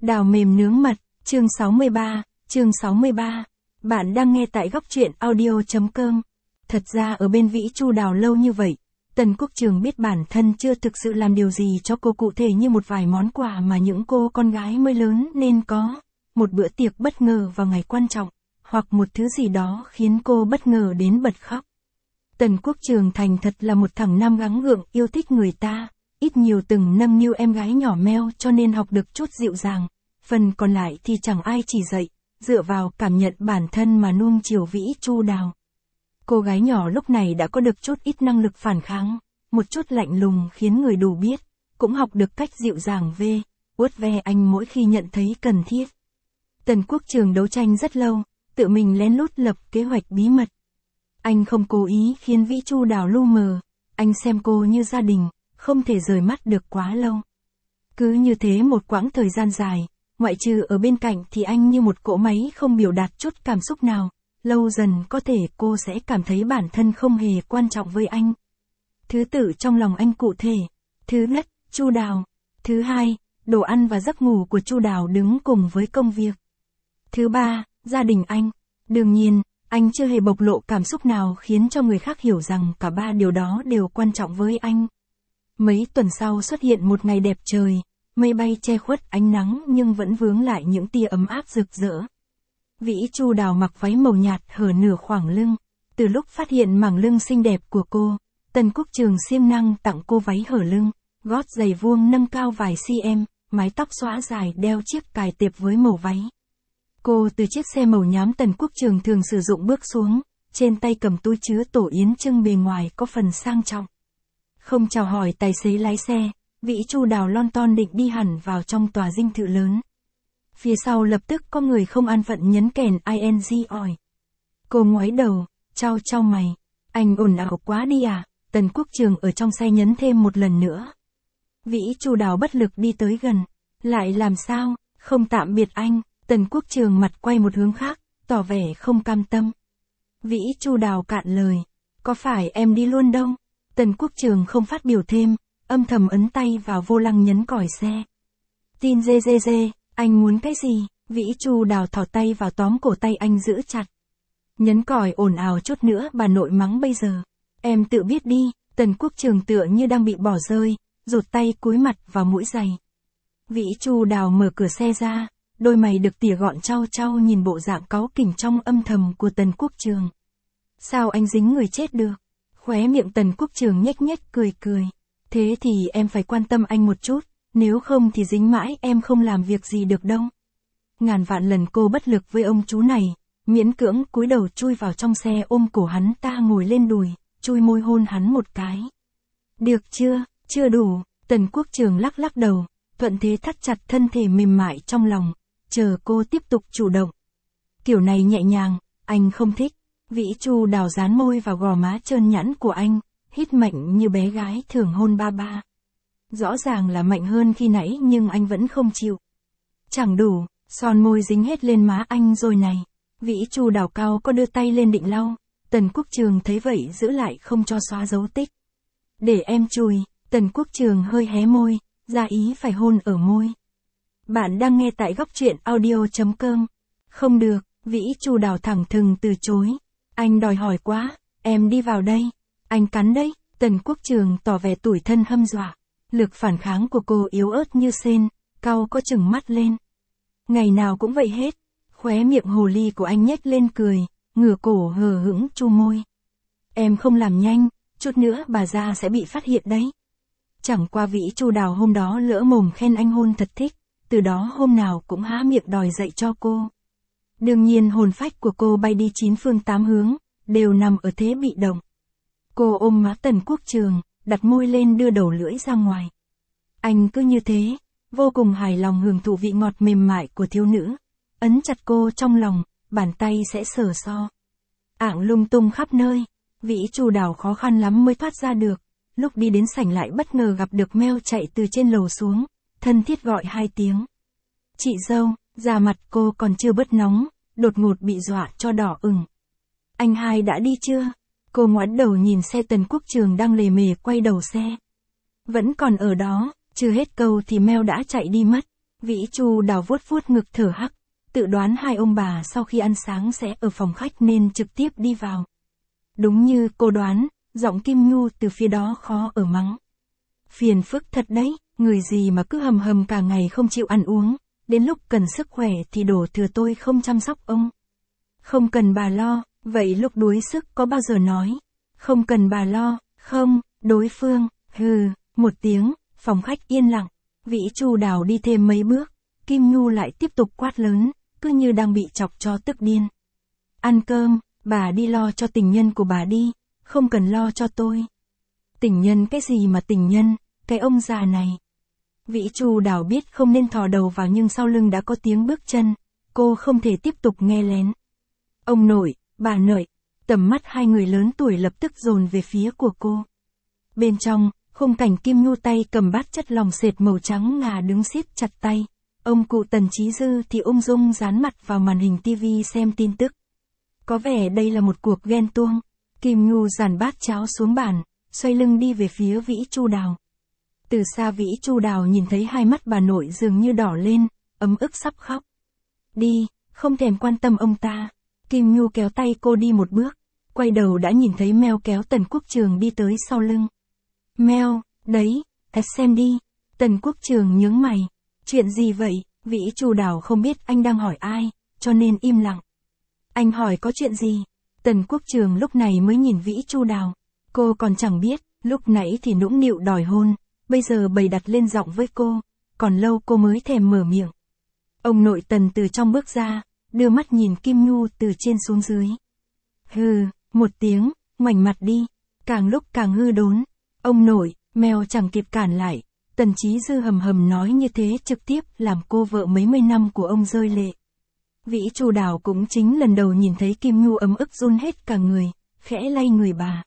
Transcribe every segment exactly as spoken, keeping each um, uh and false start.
Đào mềm nướng mật, chương sáu mươi ba, chương sáu mươi ba. Bạn đang nghe tại góc truyện audio chấm com. Thật ra ở bên Vĩ Chu Đào lâu như vậy, Tần Quốc Trường biết bản thân chưa thực sự làm điều gì cho cô cụ thể như một vài món quà mà những cô con gái mới lớn nên có. Một bữa tiệc bất ngờ vào ngày quan trọng, hoặc một thứ gì đó khiến cô bất ngờ đến bật khóc. Tần Quốc Trường thành thật là một thằng nam gắng gượng yêu thích người ta, ít nhiều từng nâng niu em gái nhỏ meo cho nên học được chút dịu dàng, phần còn lại thì chẳng ai chỉ dạy, dựa vào cảm nhận bản thân mà nuông chiều Vĩ Chu Đào. Cô gái nhỏ lúc này đã có được chút ít năng lực phản kháng, một chút lạnh lùng khiến người đủ biết, cũng học được cách dịu dàng về, uất ve anh mỗi khi nhận thấy cần thiết. Tần Quốc Trường đấu tranh rất lâu, tự mình lén lút lập kế hoạch bí mật. Anh không cố ý khiến Vĩ Chu Đào lu mờ, anh xem cô như gia đình, không thể rời mắt được quá lâu. Cứ như thế một quãng thời gian dài, ngoại trừ ở bên cạnh thì anh như một cỗ máy không biểu đạt chút cảm xúc nào, lâu dần có thể cô sẽ cảm thấy bản thân không hề quan trọng với anh. Thứ tự trong lòng anh cụ thể, thứ nhất, Chu Đào, thứ hai, đồ ăn và giấc ngủ của Chu Đào đứng cùng với công việc. Thứ ba, gia đình anh. Đương nhiên, anh chưa hề bộc lộ cảm xúc nào khiến cho người khác hiểu rằng cả ba điều đó đều quan trọng với anh. Mấy tuần sau xuất hiện một ngày đẹp trời, mây bay che khuất ánh nắng nhưng vẫn vướng lại những tia ấm áp rực rỡ. Vĩ Chu Đào mặc váy màu nhạt hở nửa khoảng lưng, từ lúc phát hiện mảng lưng xinh đẹp của cô, Tần Quốc Trường siêng năng tặng cô váy hở lưng, gót giày vuông nâng cao vài cm, mái tóc xõa dài đeo chiếc cài tiệp với màu váy. Cô từ chiếc xe màu nhám Tần Quốc Trường thường sử dụng bước xuống, trên tay cầm túi chứa tổ yến trưng bề ngoài có phần sang trọng. Không chào hỏi tài xế lái xe, Vĩ Chu Đào lon ton định đi hẳn vào trong tòa dinh thự lớn. Phía sau lập tức có người không an phận nhấn kèn ing ỏi. Cô ngoái đầu, chau chau mày. Anh ồn ào quá đi à? Tần Quốc Trường ở trong xe nhấn thêm một lần nữa. Vĩ Chu Đào bất lực đi tới gần. Lại làm sao? Không tạm biệt anh. Tần Quốc Trường mặt quay một hướng khác, tỏ vẻ không cam tâm. Vĩ Chu Đào cạn lời. Có phải em đi luôn đâu? Tần Quốc Trường không phát biểu thêm, âm thầm ấn tay vào vô lăng nhấn còi xe. Tin dê dê dê, anh muốn cái gì? Vĩ Chu Đào thò tay vào tóm cổ tay anh giữ chặt. Nhấn còi ồn ào chút nữa bà nội mắng bây giờ. Em tự biết đi. Tần Quốc Trường tựa như đang bị bỏ rơi, rụt tay cúi mặt vào mũi giày. Vĩ Chu Đào mở cửa xe ra, đôi mày được tỉa gọn chau chau nhìn bộ dạng cáu kỉnh trong âm thầm của Tần Quốc Trường. Sao anh dính người chết được? Khóe miệng Tần Quốc Trường nhếch nhếch cười cười. Thế thì em phải quan tâm anh một chút, nếu không thì dính mãi em không làm việc gì được đâu. Ngàn vạn lần cô bất lực với ông chú này, miễn cưỡng cúi đầu chui vào trong xe ôm cổ hắn ta ngồi lên đùi, chui môi hôn hắn một cái. Được chưa, chưa đủ, Tần Quốc Trường lắc lắc đầu, thuận thế thắt chặt thân thể mềm mại trong lòng, chờ cô tiếp tục chủ động. Kiểu này nhẹ nhàng, anh không thích. Vĩ Chu Đào dán môi vào gò má trơn nhẵn của anh, hít mạnh như bé gái thường hôn ba ba. Rõ ràng là mạnh hơn khi nãy nhưng anh vẫn không chịu. Chẳng đủ, son môi dính hết lên má anh rồi này. Vĩ Chu Đào cao có đưa tay lên định lau, Tần Quốc Trường thấy vậy giữ lại không cho xóa dấu tích. Để em chùi, Tần Quốc Trường hơi hé môi, ra ý phải hôn ở môi. Bạn đang nghe tại góc truyện audio chấm com. Không được, Vĩ Chu Đào thẳng thừng từ chối. Anh đòi hỏi quá, em đi vào đây. Anh cắn đấy. Tần Quốc Trường tỏ vẻ tủi thân hâm dọa. Lực phản kháng của cô yếu ớt như sên, cau có chừng mắt lên. Ngày nào cũng vậy hết. Khóe miệng hồ ly của anh nhếch lên cười, ngửa cổ hờ hững chu môi. Em không làm nhanh, chút nữa bà già sẽ bị phát hiện đấy. Chẳng qua Vĩ Chu Đào hôm đó lỡ mồm khen anh hôn thật thích, từ đó hôm nào cũng há miệng đòi dạy cho cô. Đương nhiên hồn phách của cô bay đi chín phương tám hướng, đều nằm ở thế bị động. Cô ôm má Tần Quốc Trường, đặt môi lên đưa đầu lưỡi ra ngoài. Anh cứ như thế, vô cùng hài lòng hưởng thụ vị ngọt mềm mại của thiếu nữ, ấn chặt cô trong lòng, bàn tay sẽ sờ so. Ạng lung tung khắp nơi, Vĩ Chu Đào khó khăn lắm mới thoát ra được, lúc đi đến sảnh lại bất ngờ gặp được Meo chạy từ trên lầu xuống, thân thiết gọi hai tiếng. Chị dâu, da mặt cô còn chưa bớt nóng, đột ngột bị dọa cho đỏ ửng. Anh hai đã đi chưa? Cô ngoảnh đầu nhìn xe Tần Quốc Trường đang lề mề quay đầu xe. Vẫn còn ở đó, chưa hết câu thì Meo đã chạy đi mất. Vĩ Chu Đào vuốt vuốt ngực thở hắc, tự đoán hai ông bà sau khi ăn sáng sẽ ở phòng khách nên trực tiếp đi vào. Đúng như cô đoán, giọng Kim Nhu từ phía đó khó ở mắng. Phiền phức thật đấy, người gì mà cứ hầm hầm cả ngày không chịu ăn uống, đến lúc cần sức khỏe thì đổ thừa tôi không chăm sóc ông. Không cần bà lo, vậy lúc đuối sức có bao giờ nói, không cần bà lo, không, đối phương, hừ, một tiếng, phòng khách yên lặng, Vĩ Chu Đào đi thêm mấy bước, Kim Nhu lại tiếp tục quát lớn, cứ như đang bị chọc cho tức điên. Ăn cơm, bà đi lo cho tình nhân của bà đi, không cần lo cho tôi. Tình nhân cái gì mà tình nhân, cái ông già này. Vĩ Chu Đào biết không nên thò đầu vào nhưng sau lưng đã có tiếng bước chân, cô không thể tiếp tục nghe lén. Ông nội, bà nội, tầm mắt hai người lớn tuổi lập tức dồn về phía của cô. Bên trong, khung cảnh Kim Nhu tay cầm bát chất lòng sệt màu trắng ngà đứng siết chặt tay. Ông cụ Tần Chí Dư thì ung dung dán mặt vào màn hình tivi xem tin tức. Có vẻ đây là một cuộc ghen tuông. Kim Nhu dàn bát cháo xuống bàn, xoay lưng đi về phía Vĩ Chu Đào. Từ xa Vĩ Chu Đào nhìn thấy hai mắt bà nội dường như đỏ lên, ấm ức sắp khóc. Đi, không thèm quan tâm ông ta. Kim Nhu kéo tay cô đi một bước, quay đầu đã nhìn thấy Mel kéo Tần Quốc Trường đi tới sau lưng. Mel, đấy, xem đi. Tần Quốc Trường nhướng mày. Chuyện gì vậy? Vĩ Chu Đào không biết anh đang hỏi ai, cho nên im lặng. Anh hỏi có chuyện gì? Tần Quốc Trường lúc này mới nhìn Vĩ Chu Đào. Cô còn chẳng biết, lúc nãy thì nũng nịu đòi hôn, bây giờ bày đặt lên giọng với cô, còn lâu cô mới thèm mở miệng. Ông nội Tần từ trong bước ra, đưa mắt nhìn Kim Nhu từ trên xuống dưới. Hừ, một tiếng, ngoảnh mặt đi, càng lúc càng hư đốn. Ông nội, Mel chẳng kịp cản lại, Tần Chí Dư hầm hầm nói như thế trực tiếp làm cô vợ mấy mươi năm của ông rơi lệ. Vĩ Chu Đào cũng chính lần đầu nhìn thấy Kim Nhu ấm ức run hết cả người, khẽ lay người bà.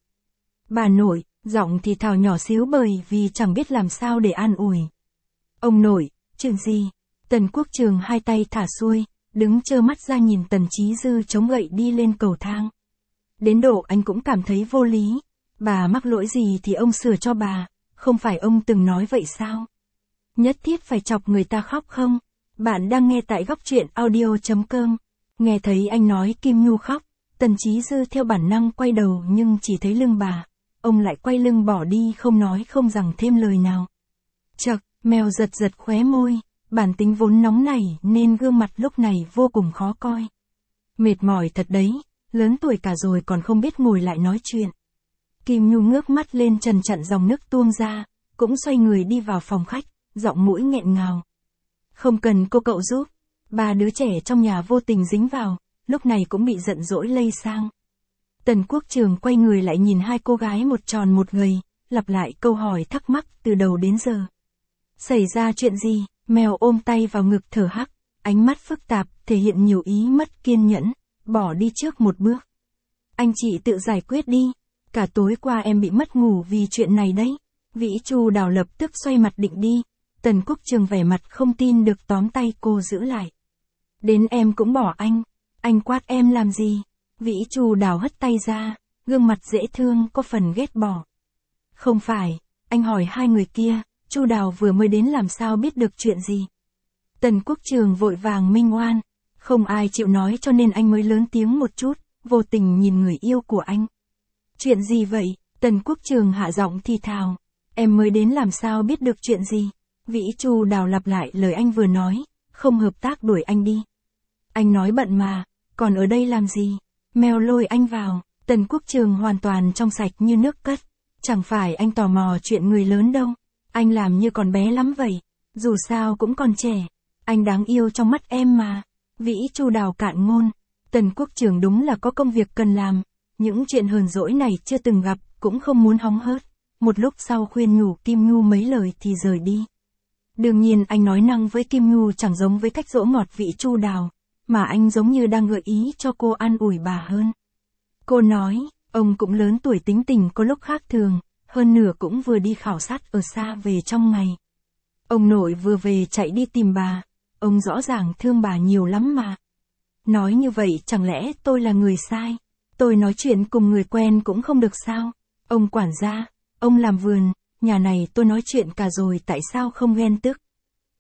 Bà nội, giọng thì thào nhỏ xíu bởi vì chẳng biết làm sao để an ủi. Ông nội, chuyện gì? Tần Quốc Trường hai tay thả xuôi, đứng trơ mắt ra nhìn Tần Chí Dư chống gậy đi lên cầu thang. Đến độ anh cũng cảm thấy vô lý. Bà mắc lỗi gì thì ông sửa cho bà, không phải ông từng nói vậy sao? Nhất thiết phải chọc người ta khóc không? Bạn đang nghe tại góc truyện audio.com. Nghe thấy anh nói Kim Nhu khóc, Tần Chí Dư theo bản năng quay đầu nhưng chỉ thấy lưng bà. Ông lại quay lưng bỏ đi không nói không rằng thêm lời nào. Chậc, Mel giật giật khóe môi, bản tính vốn nóng nảy nên gương mặt lúc này vô cùng khó coi. Mệt mỏi thật đấy, lớn tuổi cả rồi còn không biết ngồi lại nói chuyện. Kim Nhu ngước mắt lên trần chặn dòng nước tuôn ra, cũng xoay người đi vào phòng khách, giọng mũi nghẹn ngào. Không cần cô cậu giúp, ba đứa trẻ trong nhà vô tình dính vào, lúc này cũng bị giận dỗi lây sang. Tần Quốc Trường quay người lại nhìn hai cô gái một tròn một gầy, lặp lại câu hỏi thắc mắc từ đầu đến giờ. Xảy ra chuyện gì? Mel ôm tay vào ngực thở hắc, ánh mắt phức tạp, thể hiện nhiều ý mất kiên nhẫn, bỏ đi trước một bước. Anh chị tự giải quyết đi, cả tối qua em bị mất ngủ vì chuyện này đấy. Vĩ Chu Đào lập tức xoay mặt định đi, Tần Quốc Trường vẻ mặt không tin được tóm tay cô giữ lại. Đến em cũng bỏ anh, anh quát em làm gì? Vĩ Chu Đào hất tay ra, gương mặt dễ thương có phần ghét bỏ. Không phải, anh hỏi hai người kia, Chu Đào vừa mới đến làm sao biết được chuyện gì? Tần Quốc Trường vội vàng minh oan, không ai chịu nói cho nên anh mới lớn tiếng một chút, vô tình nhìn người yêu của anh. Chuyện gì vậy? Tần Quốc Trường hạ giọng thì thào, em mới đến làm sao biết được chuyện gì? Vĩ Chu Đào lặp lại lời anh vừa nói, không hợp tác đuổi anh đi. Anh nói bận mà, còn ở đây làm gì? Mel lôi anh vào, Tần Quốc Trường hoàn toàn trong sạch như nước cất. Chẳng phải anh tò mò chuyện người lớn đâu, anh làm như còn bé lắm vậy, dù sao cũng còn trẻ, anh đáng yêu trong mắt em mà. Vĩ Chu Đào cạn ngôn, Tần Quốc Trường đúng là có công việc cần làm, những chuyện hờn dỗi này chưa từng gặp, cũng không muốn hóng hớt. Một lúc sau khuyên nhủ Kim Nhu mấy lời thì rời đi. Đương nhiên anh nói năng với Kim Nhu chẳng giống với cách dỗ ngọt Vĩ Chu Đào, mà anh giống như đang gợi ý cho cô an ủi bà hơn. Cô nói, ông cũng lớn tuổi tính tình có lúc khác thường, hơn nửa cũng vừa đi khảo sát ở xa về trong ngày. Ông nội vừa về chạy đi tìm bà, ông rõ ràng thương bà nhiều lắm mà. Nói như vậy chẳng lẽ tôi là người sai? Tôi nói chuyện cùng người quen cũng không được sao? Ông quản gia, ông làm vườn, nhà này tôi nói chuyện cả rồi tại sao không ghen tức?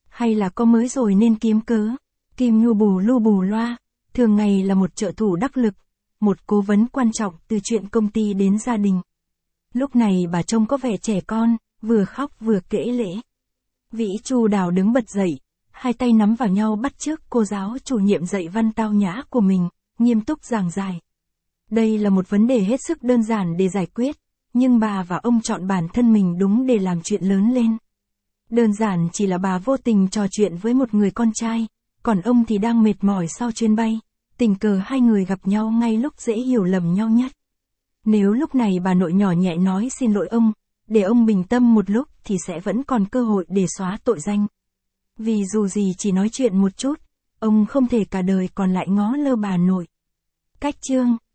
Hay là có mới rồi nên kiếm cớ? Kim Nhu bù lu bù loa, thường ngày là một trợ thủ đắc lực, một cố vấn quan trọng từ chuyện công ty đến gia đình. Lúc này bà trông có vẻ trẻ con, vừa khóc vừa kể lể. Vĩ Chu Đào đứng bật dậy, hai tay nắm vào nhau bắt chước cô giáo chủ nhiệm dạy văn tao nhã của mình, nghiêm túc giảng giải. Đây là một vấn đề hết sức đơn giản để giải quyết, nhưng bà và ông chọn bản thân mình đúng để làm chuyện lớn lên. Đơn giản chỉ là bà vô tình trò chuyện với một người con trai, còn ông thì đang mệt mỏi sau chuyến bay, tình cờ hai người gặp nhau ngay lúc dễ hiểu lầm nhau nhất. Nếu lúc này bà nội nhỏ nhẹ nói xin lỗi ông, để ông bình tâm một lúc thì sẽ vẫn còn cơ hội để xóa tội danh. Vì dù gì chỉ nói chuyện một chút, ông không thể cả đời còn lại ngó lơ bà nội. Cách chương